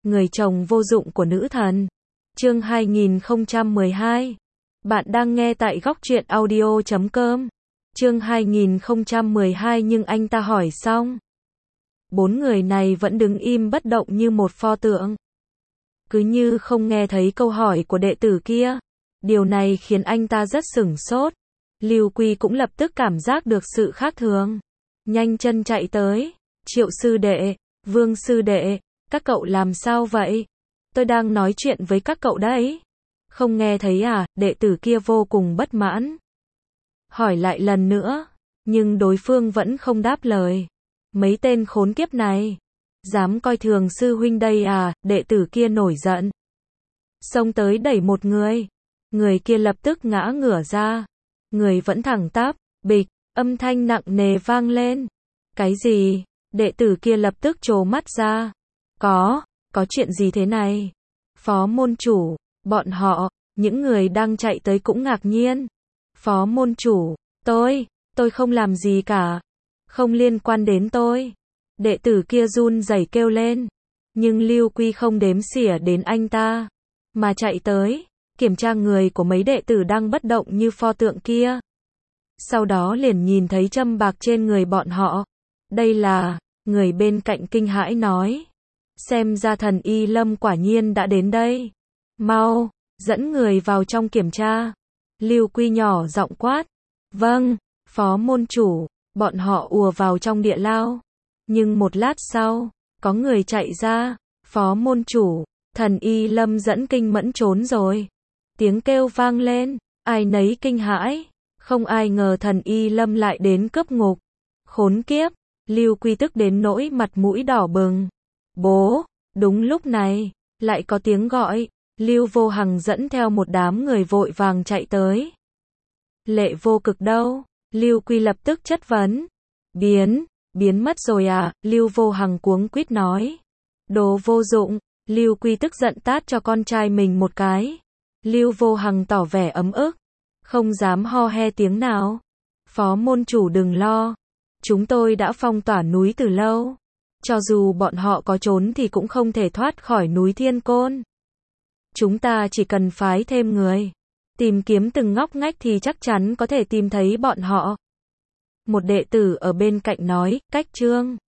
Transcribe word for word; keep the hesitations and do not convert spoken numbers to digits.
người chồng vô dụng của nữ thần. Chương hai nghìn không trăm mười hai. Bạn đang nghe tại góc truyện audio chấm com. Chương hai nghìn không trăm mười hai nhưng anh ta hỏi xong. Bốn người này vẫn đứng im bất động như một pho tượng. Cứ như không nghe thấy câu hỏi của đệ tử kia. Điều này khiến anh ta rất sửng sốt. Lưu Quy cũng lập tức cảm giác được sự khác thường. Nhanh chân chạy tới. Triệu sư đệ, Vương sư đệ, các cậu làm sao vậy? Tôi đang nói chuyện với các cậu đấy. Không nghe thấy à? Đệ tử kia vô cùng bất mãn. Hỏi lại lần nữa, nhưng đối phương vẫn không đáp lời. Mấy tên khốn kiếp này, dám coi thường sư huynh đây à? Đệ tử kia nổi giận. Xông tới đẩy một người. Người kia lập tức ngã ngửa ra. Người vẫn thẳng tắp, bịch, âm thanh nặng nề vang lên. Cái gì? Đệ tử kia lập tức trố mắt ra. Có, có chuyện gì thế này? Phó môn chủ, bọn họ, những người đang chạy tới cũng ngạc nhiên. Phó môn chủ, tôi, tôi không làm gì cả. Không liên quan đến tôi. Đệ tử kia run rẩy kêu lên. Nhưng Lưu Quy không đếm xỉa đến anh ta. Mà chạy tới, kiểm tra người của mấy đệ tử đang bất động như pho tượng kia. Sau đó liền nhìn thấy châm bạc trên người bọn họ. Đây là, người bên cạnh kinh hãi nói. Xem ra thần Y Lâm quả nhiên đã đến đây. Mau, dẫn người vào trong kiểm tra. Lưu Quy nhỏ giọng quát. Vâng, phó môn chủ. Bọn họ ùa vào trong địa lao. Nhưng một lát sau, có người chạy ra. Phó môn chủ, thần Y Lâm dẫn kinh mẫn trốn rồi. Tiếng kêu vang lên, ai nấy kinh hãi. Không ai ngờ thần Y Lâm lại đến cướp ngục. Khốn kiếp, Lưu Quy tức đến nỗi mặt mũi đỏ bừng. Bố, đúng lúc này, lại có tiếng gọi. Lưu Vô Hằng dẫn theo một đám người vội vàng chạy tới. Lệ Vô Cực đâu? Lưu Quy lập tức chất vấn. Biến, biến mất rồi à? Lưu Vô Hằng cuống quýt nói. Đồ vô dụng. Lưu Quy tức giận tát cho con trai mình một cái. Lưu Vô Hằng tỏ vẻ ấm ức. Không dám ho he tiếng nào. Phó môn chủ đừng lo. Chúng tôi đã phong tỏa núi từ lâu. Cho dù bọn họ có trốn thì cũng không thể thoát khỏi núi Thiên Côn. Chúng ta chỉ cần phái thêm người. Tìm kiếm từng ngóc ngách thì chắc chắn có thể tìm thấy bọn họ. Một đệ tử ở bên cạnh nói, cách trương.